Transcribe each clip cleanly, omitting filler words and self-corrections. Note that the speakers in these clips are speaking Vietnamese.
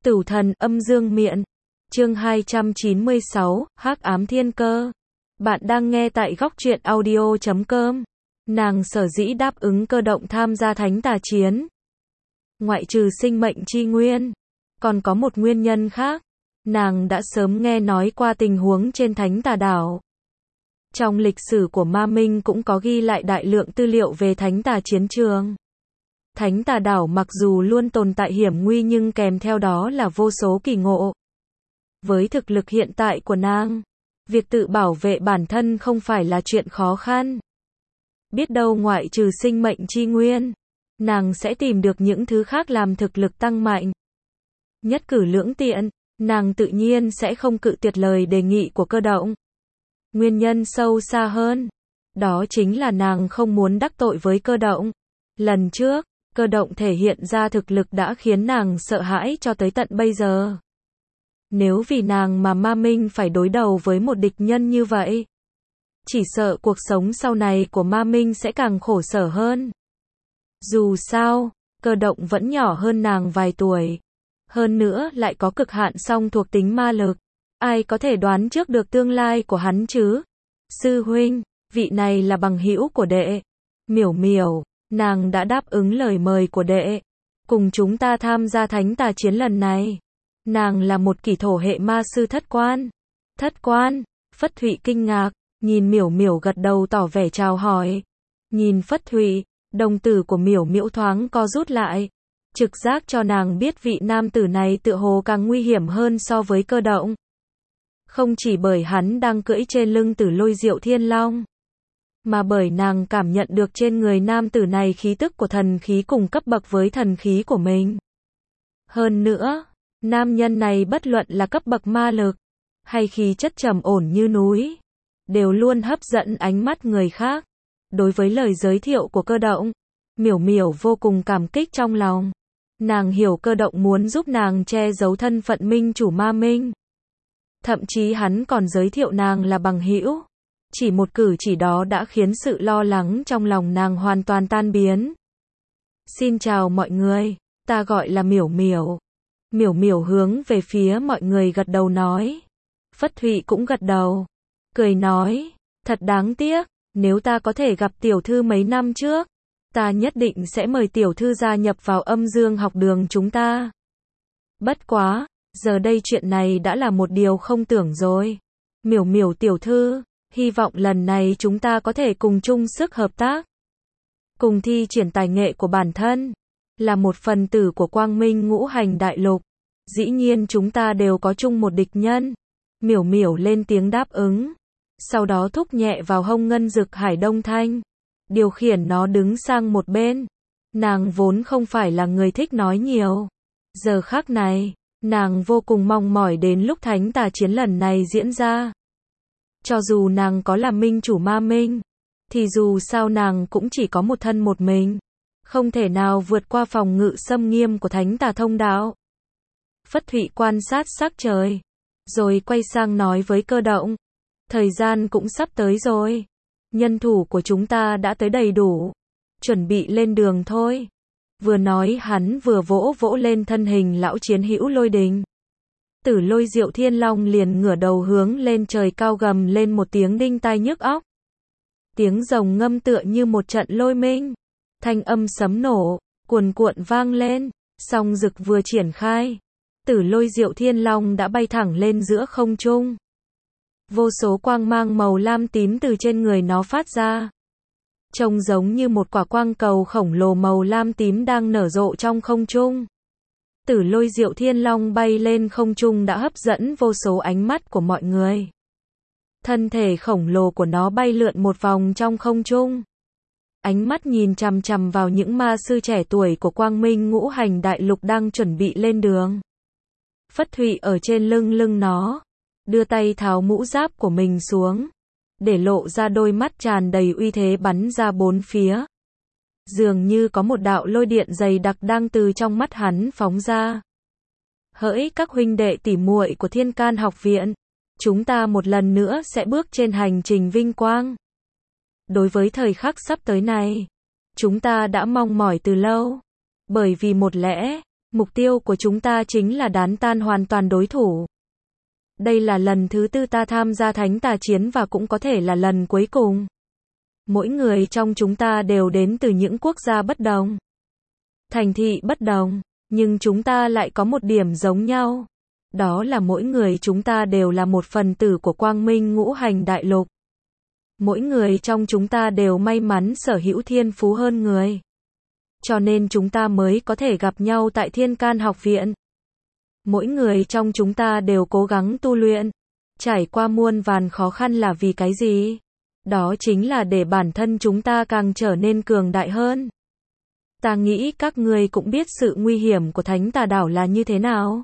Tửu thần âm dương miện. Chương 296, Hắc ám thiên cơ. Bạn đang nghe tại góc truyện audio.com. Nàng sở dĩ đáp ứng Cơ Động tham gia thánh tà chiến, ngoại trừ sinh mệnh chi nguyên, còn có một nguyên nhân khác. Nàng đã sớm nghe nói qua tình huống trên thánh tà đảo. Trong lịch sử của Ma Minh cũng có ghi lại đại lượng tư liệu về thánh tà chiến trường. Thánh tà đảo mặc dù luôn tồn tại hiểm nguy nhưng kèm theo đó là vô số kỳ ngộ. Với thực lực hiện tại của nàng, việc tự bảo vệ bản thân không phải là chuyện khó khăn. Biết đâu ngoại trừ sinh mệnh chi nguyên, nàng sẽ tìm được những thứ khác làm thực lực tăng mạnh. Nhất cử lưỡng tiện, nàng tự nhiên sẽ không cự tuyệt lời đề nghị của Cơ Động. Nguyên nhân sâu xa hơn, đó chính là nàng không muốn đắc tội với Cơ Động. Lần trước, Cơ Động thể hiện ra thực lực đã khiến nàng sợ hãi cho tới tận bây giờ. Nếu vì nàng mà Ma Minh phải đối đầu với một địch nhân như vậy, chỉ sợ cuộc sống sau này của Ma Minh sẽ càng khổ sở hơn. Dù sao, Cơ Động vẫn nhỏ hơn nàng vài tuổi. Hơn nữa lại có cực hạn song thuộc tính ma lực. Ai có thể đoán trước được tương lai của hắn chứ? Sư huynh, vị này là bằng hữu của đệ. Miểu Miểu, nàng đã đáp ứng lời mời của đệ, cùng chúng ta tham gia thánh tà chiến lần này. Nàng là một kỷ thổ hệ ma sư thất quan. Thất quan? Phất Thụy kinh ngạc, nhìn Miểu Miểu gật đầu tỏ vẻ chào hỏi. Nhìn Phất Thụy, đồng tử của Miểu Miểu thoáng co rút lại. Trực giác cho nàng biết vị nam tử này tựa hồ càng nguy hiểm hơn so với Cơ Động. Không chỉ bởi hắn đang cưỡi trên lưng Tử Lôi Diệu Thiên Long, mà bởi nàng cảm nhận được trên người nam tử này khí tức của thần khí cùng cấp bậc với thần khí của mình. Hơn nữa, nam nhân này bất luận là cấp bậc ma lực, hay khí chất trầm ổn như núi, đều luôn hấp dẫn ánh mắt người khác. Đối với lời giới thiệu của Cơ Động, Miểu Miểu vô cùng cảm kích trong lòng. Nàng hiểu Cơ Động muốn giúp nàng che giấu thân phận minh chủ Ma Minh. Thậm chí hắn còn giới thiệu nàng là bằng hữu. Chỉ một cử chỉ đó đã khiến sự lo lắng trong lòng nàng hoàn toàn tan biến. Xin chào mọi người, ta gọi là Miểu Miểu. Miểu Miểu hướng về phía mọi người gật đầu nói. Phất Thụy cũng gật đầu, cười nói, thật đáng tiếc, nếu ta có thể gặp tiểu thư mấy năm trước, ta nhất định sẽ mời tiểu thư gia nhập vào âm dương học đường chúng ta. Bất quá, giờ đây chuyện này đã là một điều không tưởng rồi. Miểu Miểu tiểu thư, hy vọng lần này chúng ta có thể cùng chung sức hợp tác, cùng thi triển tài nghệ của bản thân, là một phần tử của Quang Minh Ngũ Hành Đại Lục. Dĩ nhiên chúng ta đều có chung một địch nhân. Miểu Miểu lên tiếng đáp ứng, sau đó thúc nhẹ vào hông ngân dực hải đông thanh, điều khiển nó đứng sang một bên. Nàng vốn không phải là người thích nói nhiều. Giờ khắc này, nàng vô cùng mong mỏi đến lúc thánh tà chiến lần này diễn ra. Cho dù nàng có là minh chủ Ma Minh, thì dù sao nàng cũng chỉ có một thân một mình, không thể nào vượt qua phòng ngự xâm nghiêm của thánh tà thông đạo. Phất Thụy quan sát sắc trời, rồi quay sang nói với Cơ Động. Thời gian cũng sắp tới rồi. Nhân thủ của chúng ta đã tới đầy đủ. Chuẩn bị lên đường thôi. Vừa nói hắn vừa vỗ vỗ lên thân hình lão chiến hữu Lôi Đình. Tử Lôi Diệu Thiên Long liền ngửa đầu hướng lên trời cao gầm lên một tiếng đinh tai nhức óc. Tiếng rồng ngâm tựa như một trận lôi minh. Thanh âm sấm nổ, cuồn cuộn vang lên. Song dực vừa triển khai, Tử Lôi Diệu Thiên Long đã bay thẳng lên giữa không trung. Vô số quang mang màu lam tím từ trên người nó phát ra. Trông giống như một quả quang cầu khổng lồ màu lam tím đang nở rộ trong không trung. Tử Lôi Diệu Thiên Long bay lên không trung đã hấp dẫn vô số ánh mắt của mọi người. Thân thể khổng lồ của nó bay lượn một vòng trong không trung. Ánh mắt nhìn chằm chằm vào những ma sư trẻ tuổi của Quang Minh Ngũ Hành Đại Lục đang chuẩn bị lên đường. Phất Thụy ở trên lưng nó, đưa tay tháo mũ giáp của mình xuống, để lộ ra đôi mắt tràn đầy uy thế bắn ra bốn phía. Dường như có một đạo lôi điện dày đặc đang từ trong mắt hắn phóng ra. Hỡi các huynh đệ tỉ muội của Thiên Can học viện, chúng ta một lần nữa sẽ bước trên hành trình vinh quang. Đối với thời khắc sắp tới này, chúng ta đã mong mỏi từ lâu. Bởi vì một lẽ, Mục tiêu của chúng ta chính là đánh tan hoàn toàn đối thủ. Đây là lần thứ 4 ta tham gia thánh tà chiến và cũng có thể là lần cuối cùng. Mỗi người trong chúng ta đều đến từ những quốc gia bất đồng, thành thị bất đồng, nhưng chúng ta lại có một điểm giống nhau. Đó là mỗi người chúng ta đều là một phần tử của quang minh ngũ hành đại lục. Mỗi người trong chúng ta đều may mắn sở hữu thiên phú hơn người. Cho nên chúng ta mới có thể gặp nhau tại Thiên Can học viện. Mỗi người trong chúng ta đều cố gắng tu luyện, trải qua muôn vàn khó khăn là vì cái gì? Đó chính là để bản thân chúng ta càng trở nên cường đại hơn. Ta nghĩ các ngươi cũng biết sự nguy hiểm của Thánh Tà Đảo là như thế nào.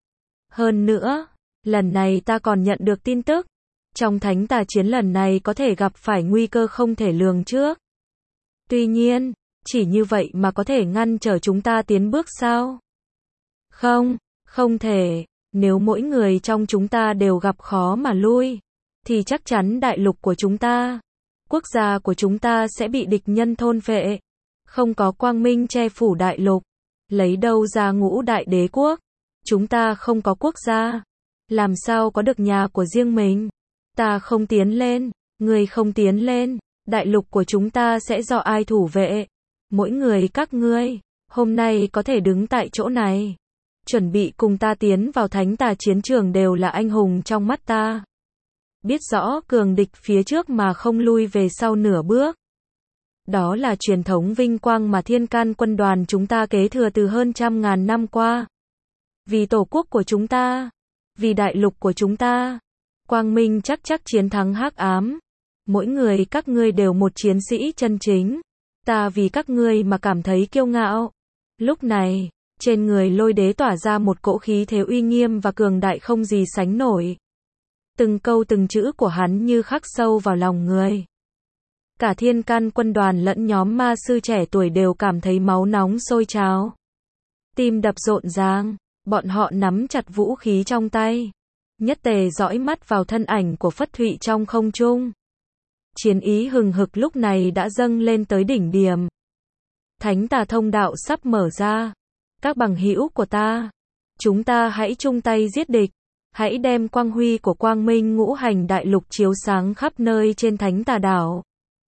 Hơn nữa, lần này ta còn nhận được tin tức, trong Thánh Tà chiến lần này có thể gặp phải nguy cơ không thể lường trước. Tuy nhiên, chỉ như vậy mà có thể ngăn trở chúng ta tiến bước sao? Không, không thể. Nếu mỗi người trong chúng ta đều gặp khó mà lui, thì chắc chắn đại lục của chúng ta, quốc gia của chúng ta sẽ bị địch nhân thôn phệ. Không có quang minh che phủ đại lục, lấy đâu ra ngũ đại đế quốc? Chúng ta không có quốc gia, làm sao có được nhà của riêng mình? Ta không tiến lên, người không tiến lên, đại lục của chúng ta sẽ do ai thủ vệ? Mỗi người các ngươi, hôm nay có thể đứng tại chỗ này, chuẩn bị cùng ta tiến vào thánh tà chiến trường đều là anh hùng trong mắt ta. Biết rõ cường địch phía trước mà không lui về sau nửa bước. Đó là truyền thống vinh quang mà Thiên Can quân đoàn chúng ta kế thừa từ hơn 100.000 năm qua. Vì tổ quốc của chúng ta, vì đại lục của chúng ta, quang minh chắc chiến thắng hắc ám. Mỗi người các ngươi đều một chiến sĩ chân chính. Ta vì các ngươi mà cảm thấy kiêu ngạo. Lúc này, trên người Lôi Đế tỏa ra một cỗ khí thế uy nghiêm và cường đại không gì sánh nổi. Từng câu từng chữ của hắn như khắc sâu vào lòng người. Cả Thiên Can quân đoàn lẫn nhóm ma sư trẻ tuổi đều cảm thấy máu nóng sôi trào. Tim đập rộn ràng, bọn họ nắm chặt vũ khí trong tay. Nhất tề dõi mắt vào thân ảnh của Phất Thụy trong không trung. Chiến ý hừng hực lúc này đã dâng lên tới đỉnh điểm. Thánh tà thông đạo sắp mở ra. Các bằng hữu của ta, chúng ta hãy chung tay giết địch. Hãy đem quang huy của quang minh ngũ hành đại lục chiếu sáng khắp nơi trên thánh tà đảo.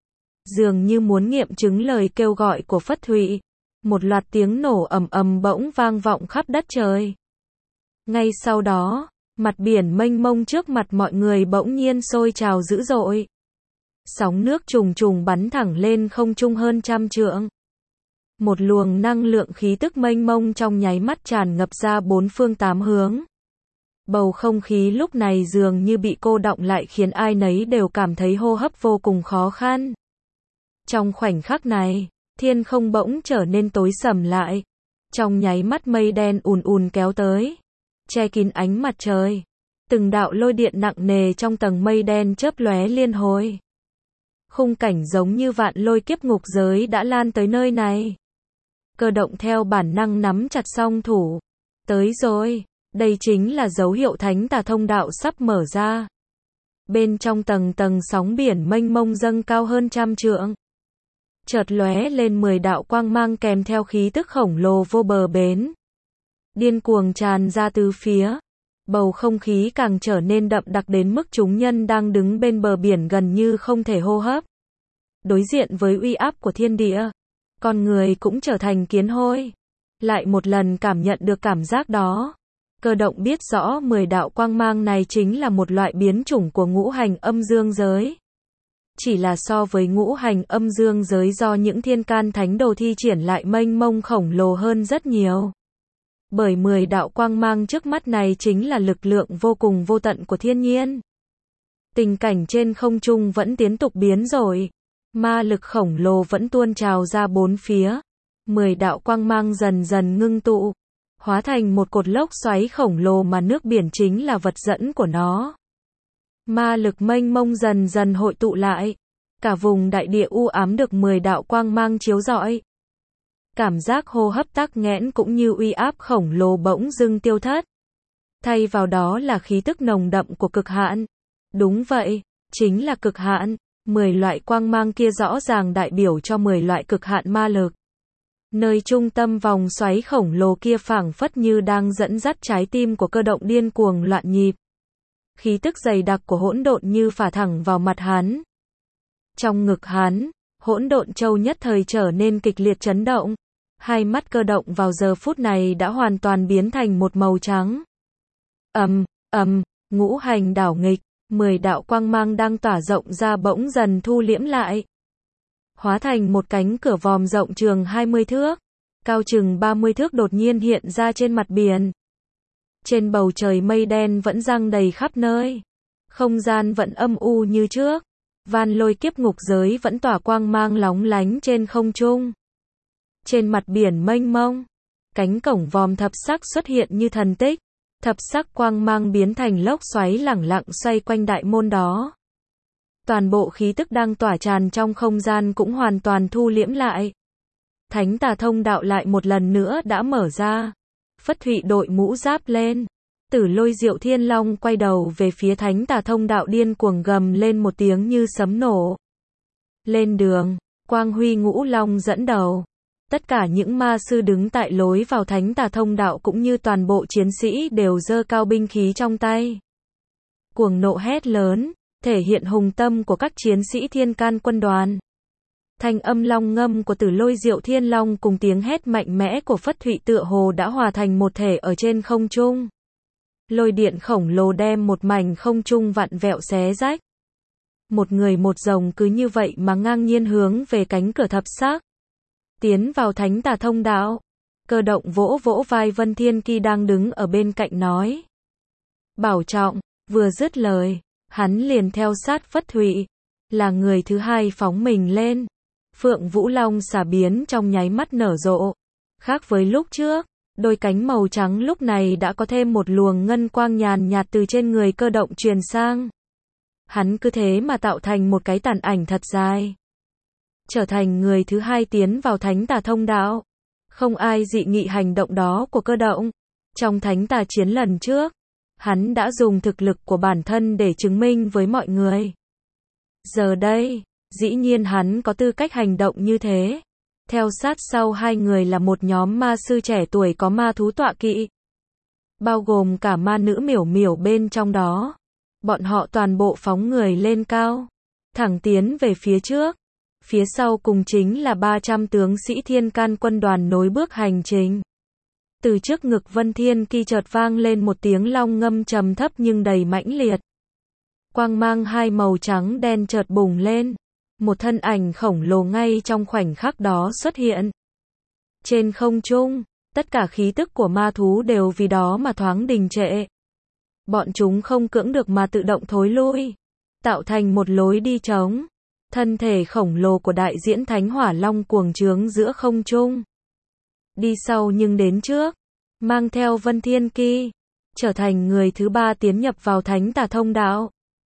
Dường như muốn nghiệm chứng lời kêu gọi của Phất Thụy, một loạt tiếng nổ ầm ầm bỗng vang vọng khắp đất trời. Ngay sau đó, mặt biển mênh mông trước mặt mọi người bỗng nhiên sôi trào dữ dội. Sóng nước trùng trùng bắn thẳng lên không trung hơn 100 trượng. Một luồng năng lượng khí tức mênh mông trong nháy mắt tràn ngập ra bốn phương tám hướng. Bầu không khí lúc này dường như bị cô đọng lại khiến ai nấy đều cảm thấy hô hấp vô cùng khó khăn. Trong khoảnh khắc này, thiên không bỗng trở nên tối sầm lại. Trong nháy mắt mây đen ùn ùn kéo tới, che kín ánh mặt trời. Từng đạo lôi điện nặng nề trong tầng mây đen chớp lóe liên hồi. Khung cảnh giống như vạn lôi kiếp ngục giới đã lan tới nơi này. Cơ động theo bản năng nắm chặt song thủ. Tới rồi, đây chính là dấu hiệu thánh tà thông đạo sắp mở ra. Bên trong tầng sóng biển mênh mông dâng cao hơn 100 trượng. Chợt lóe lên 10 đạo quang mang kèm theo khí tức khổng lồ vô bờ bến. Điên cuồng tràn ra từ phía. Bầu không khí càng trở nên đậm đặc đến mức chúng nhân đang đứng bên bờ biển gần như không thể hô hấp. Đối diện với uy áp của thiên địa, con người cũng trở thành kiến hôi. Lại một lần cảm nhận được cảm giác đó. Cơ động biết rõ 10 đạo quang mang này chính là một loại biến chủng của ngũ hành âm dương giới. Chỉ là so với ngũ hành âm dương giới do những thiên can thánh đồ thi triển lại mênh mông khổng lồ hơn rất nhiều. Bởi 10 đạo quang mang trước mắt này chính là lực lượng vô cùng vô tận của thiên nhiên. Tình cảnh trên không trung vẫn tiếp tục biến đổi. Ma lực khổng lồ vẫn tuôn trào ra bốn phía. 10 đạo quang mang dần dần ngưng tụ, hóa thành một cột lốc xoáy khổng lồ mà nước biển chính là vật dẫn của nó. Ma lực mênh mông dần dần hội tụ lại. Cả vùng đại địa u ám được 10 đạo quang mang chiếu rọi. Cảm giác hô hấp tắc nghẽn cũng như uy áp khổng lồ bỗng dưng tiêu thất. Thay vào đó là khí tức nồng đậm của cực hạn. Đúng vậy, chính là cực hạn. 10 loại quang mang kia rõ ràng đại biểu cho 10 loại cực hạn ma lực. Nơi trung tâm vòng xoáy khổng lồ kia phảng phất như đang dẫn dắt trái tim của Cơ Động điên cuồng loạn nhịp. Khí tức dày đặc của hỗn độn như phả thẳng vào mặt hắn. Trong ngực hắn, hỗn độn châu nhất thời trở nên kịch liệt chấn động. Hai mắt Cơ Động vào giờ phút này đã hoàn toàn biến thành một màu trắng. Ngũ hành đảo nghịch, 10 đạo quang mang đang tỏa rộng ra bỗng dần thu liễm lại. Hóa thành một cánh cửa vòm rộng trường 20 thước, cao chừng 30 thước đột nhiên hiện ra trên mặt biển. Trên bầu trời mây đen vẫn giăng đầy khắp nơi. Không gian vẫn âm u như trước. Van lôi kiếp ngục giới vẫn tỏa quang mang lóng lánh trên không trung. Trên mặt biển mênh mông, cánh cổng vòm thập sắc xuất hiện như thần tích. Thập sắc quang mang biến thành lốc xoáy lẳng lặng xoay quanh đại môn đó. Toàn bộ khí tức đang tỏa tràn trong không gian cũng hoàn toàn thu liễm lại. Thánh tà thông đạo lại một lần nữa đã mở ra. Phất Thụy đội mũ giáp lên. Tử Lôi Diệu Thiên Long quay đầu về phía thánh tà thông đạo điên cuồng gầm lên một tiếng như sấm nổ. Lên đường, Quang Huy Ngũ Long dẫn đầu. Tất cả những ma sư đứng tại lối vào thánh tà thông đạo cũng như toàn bộ chiến sĩ đều giơ cao binh khí trong tay. Cuồng nộ hét lớn, thể hiện hùng tâm của các chiến sĩ Thiên Can quân đoàn. Thanh âm long ngâm của Tử Lôi Diệu Thiên Long cùng tiếng hét mạnh mẽ của Phất Thụy tựa hồ đã hòa thành một thể ở trên không trung. Lôi điện khổng lồ đem một mảnh không trung vặn vẹo xé rách. Một người một rồng cứ như vậy mà ngang nhiên hướng về cánh cửa thập sắc. Tiến vào thánh tà thông đạo. Cơ Động vỗ vỗ vai Vân Thiên Ki đang đứng ở bên cạnh nói. Bảo trọng, vừa dứt lời, hắn liền theo sát Phất Thụy. Là người thứ hai phóng mình lên. Phượng Vũ Long xả biến trong nháy mắt nở rộ. Khác với lúc trước, đôi cánh màu trắng lúc này đã có thêm một luồng ngân quang nhàn nhạt từ trên người Cơ Động truyền sang. Hắn cứ thế mà tạo thành một cái tàn ảnh thật dài. Trở thành người thứ hai tiến vào thánh tà thông đạo. Không ai dị nghị hành động đó của Cơ Động. Trong thánh tà chiến lần trước, hắn đã dùng thực lực của bản thân để chứng minh với mọi người. Giờ đây, dĩ nhiên hắn có tư cách hành động như thế. Theo sát sau hai người là một nhóm ma sư trẻ tuổi có ma thú tọa kỵ. Bao gồm cả ma nữ Miểu Miểu bên trong đó. Bọn họ toàn bộ phóng người lên cao. Thẳng tiến về phía trước. Phía sau cùng chính là 300 tướng sĩ Thiên Can quân đoàn nối bước hành trình. Từ trước ngực Vân Thiên Ki chợt vang lên một tiếng long ngâm trầm thấp nhưng đầy mãnh liệt. Quang mang hai màu trắng đen chợt bùng lên. Một thân ảnh khổng lồ ngay trong khoảnh khắc đó xuất hiện. Trên không trung, tất cả khí tức của ma thú đều vì đó mà thoáng đình trệ. Bọn chúng không cưỡng được mà tự động thối lui, tạo thành một lối đi trống. Thân thể khổng lồ của đại diễn Thánh Hỏa Long cuồng trướng giữa không trung. Đi sau nhưng đến trước, mang theo Vân Thiên Ki, trở thành người thứ ba tiến nhập vào thánh tà thông đạo.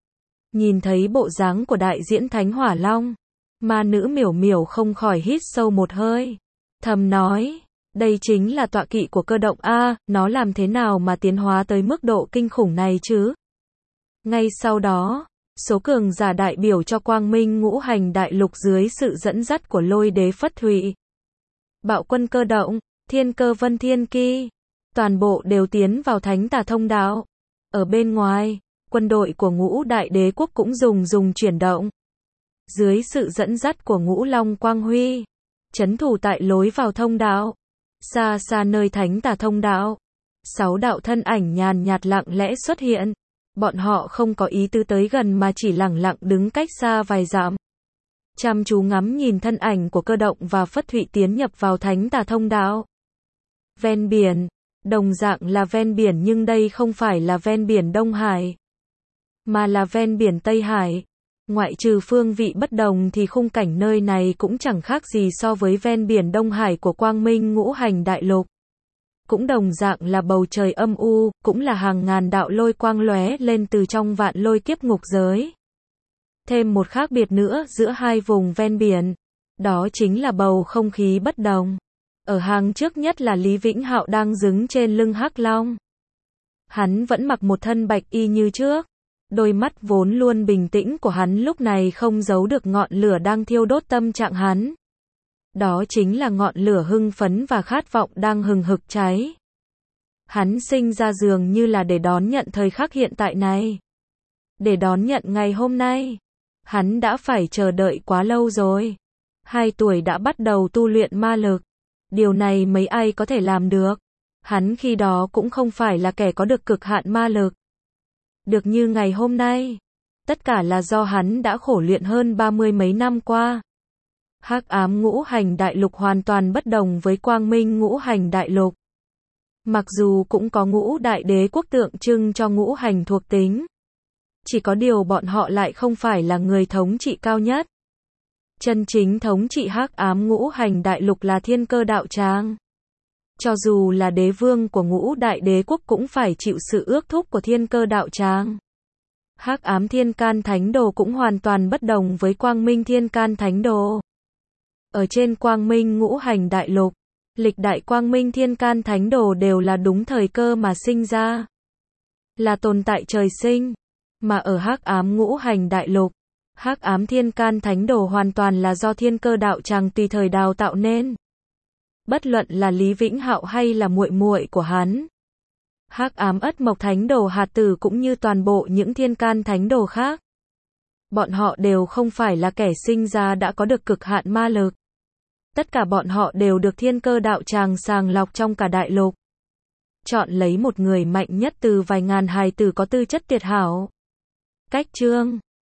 Nhìn thấy bộ dáng của đại diễn Thánh Hỏa Long, ma nữ Miểu Miểu không khỏi hít sâu một hơi. Thầm nói, đây chính là tọa kỵ của Cơ Động a, nó làm thế nào mà tiến hóa tới mức độ kinh khủng này chứ? Ngay sau đó, số cường giả đại biểu cho Quang Minh Ngũ Hành Đại Lục dưới sự dẫn dắt của Lôi Đế Phất Thụy, Bạo Quân Cơ Động, Thiên Cơ Vân Thiên Ki, toàn bộ đều tiến vào thánh tà thông đạo. Ở bên ngoài, quân đội của Ngũ Đại Đế Quốc cũng dùng chuyển động. Dưới sự dẫn dắt của Ngũ Long Quang Huy, trấn thủ tại lối vào thông đạo. Xa xa nơi thánh tà thông đạo, 6 đạo thân ảnh nhàn nhạt lặng lẽ xuất hiện. Bọn họ không có ý tứ tới gần mà chỉ lẳng lặng đứng cách xa vài dặm. Chăm chú ngắm nhìn thân ảnh của Cơ Động và Phất Thụy tiến nhập vào thánh tà thông đạo. Ven biển, đồng dạng là ven biển nhưng đây không phải là ven biển Đông Hải, mà là ven biển Tây Hải. Ngoại trừ phương vị bất đồng thì khung cảnh nơi này cũng chẳng khác gì so với ven biển Đông Hải của Quang Minh Ngũ Hành Đại Lục. Cũng đồng dạng là bầu trời âm u, cũng là hàng ngàn đạo lôi quang lóe lên từ trong vạn lôi kiếp ngục giới. Thêm một khác biệt nữa giữa hai vùng ven biển, đó chính là bầu không khí bất đồng. Ở hàng trước nhất là Lý Vĩnh Hạo đang đứng trên lưng Hắc Long. Hắn vẫn mặc một thân bạch y như trước. Đôi mắt vốn luôn bình tĩnh của hắn lúc này không giấu được ngọn lửa đang thiêu đốt tâm trạng hắn. Đó chính là ngọn lửa hưng phấn và khát vọng đang hừng hực cháy. Hắn sinh ra dường như là để đón nhận thời khắc hiện tại này. Để đón nhận ngày hôm nay. Hắn đã phải chờ đợi quá lâu rồi. 2 tuổi đã bắt đầu tu luyện ma lực. Điều này mấy ai có thể làm được. Hắn khi đó cũng không phải là kẻ có được cực hạn ma lực. Được như ngày hôm nay. Tất cả là do hắn đã khổ luyện hơn 30 mấy năm qua. Hắc ám ngũ hành đại lục hoàn toàn bất đồng với quang minh ngũ hành đại lục. Mặc dù cũng có ngũ đại đế quốc tượng trưng cho ngũ hành thuộc tính. Chỉ có điều bọn họ lại không phải là người thống trị cao nhất. Chân chính thống trị hắc ám ngũ hành đại lục là Thiên Cơ Đạo Tràng. Cho dù là đế vương của ngũ đại đế quốc cũng phải chịu sự ước thúc của Thiên Cơ Đạo Tràng. Hắc ám Thiên Can Thánh Đồ cũng hoàn toàn bất đồng với quang minh Thiên Can Thánh Đồ. Ở trên quang minh ngũ hành đại lục, lịch đại quang minh Thiên Can Thánh Đồ đều là đúng thời cơ mà sinh ra. Là tồn tại trời sinh. Mà ở hắc ám ngũ hành đại lục, hắc ám Thiên Can Thánh Đồ hoàn toàn là do Thiên Cơ Đạo Tràng tùy thời đào tạo nên. Bất luận là Lý Vĩnh Hạo hay là muội muội của hắn. Hắc ám Ất Mộc Thánh Đồ hạt tử cũng như toàn bộ những Thiên Can Thánh Đồ khác. Bọn họ đều không phải là kẻ sinh ra đã có được cực hạn ma lực. Tất cả bọn họ đều được Thiên Cơ Đạo Tràng sàng lọc trong cả đại lục. Chọn lấy một người mạnh nhất từ vài ngàn hài tử có tư chất tuyệt hảo. Cách chương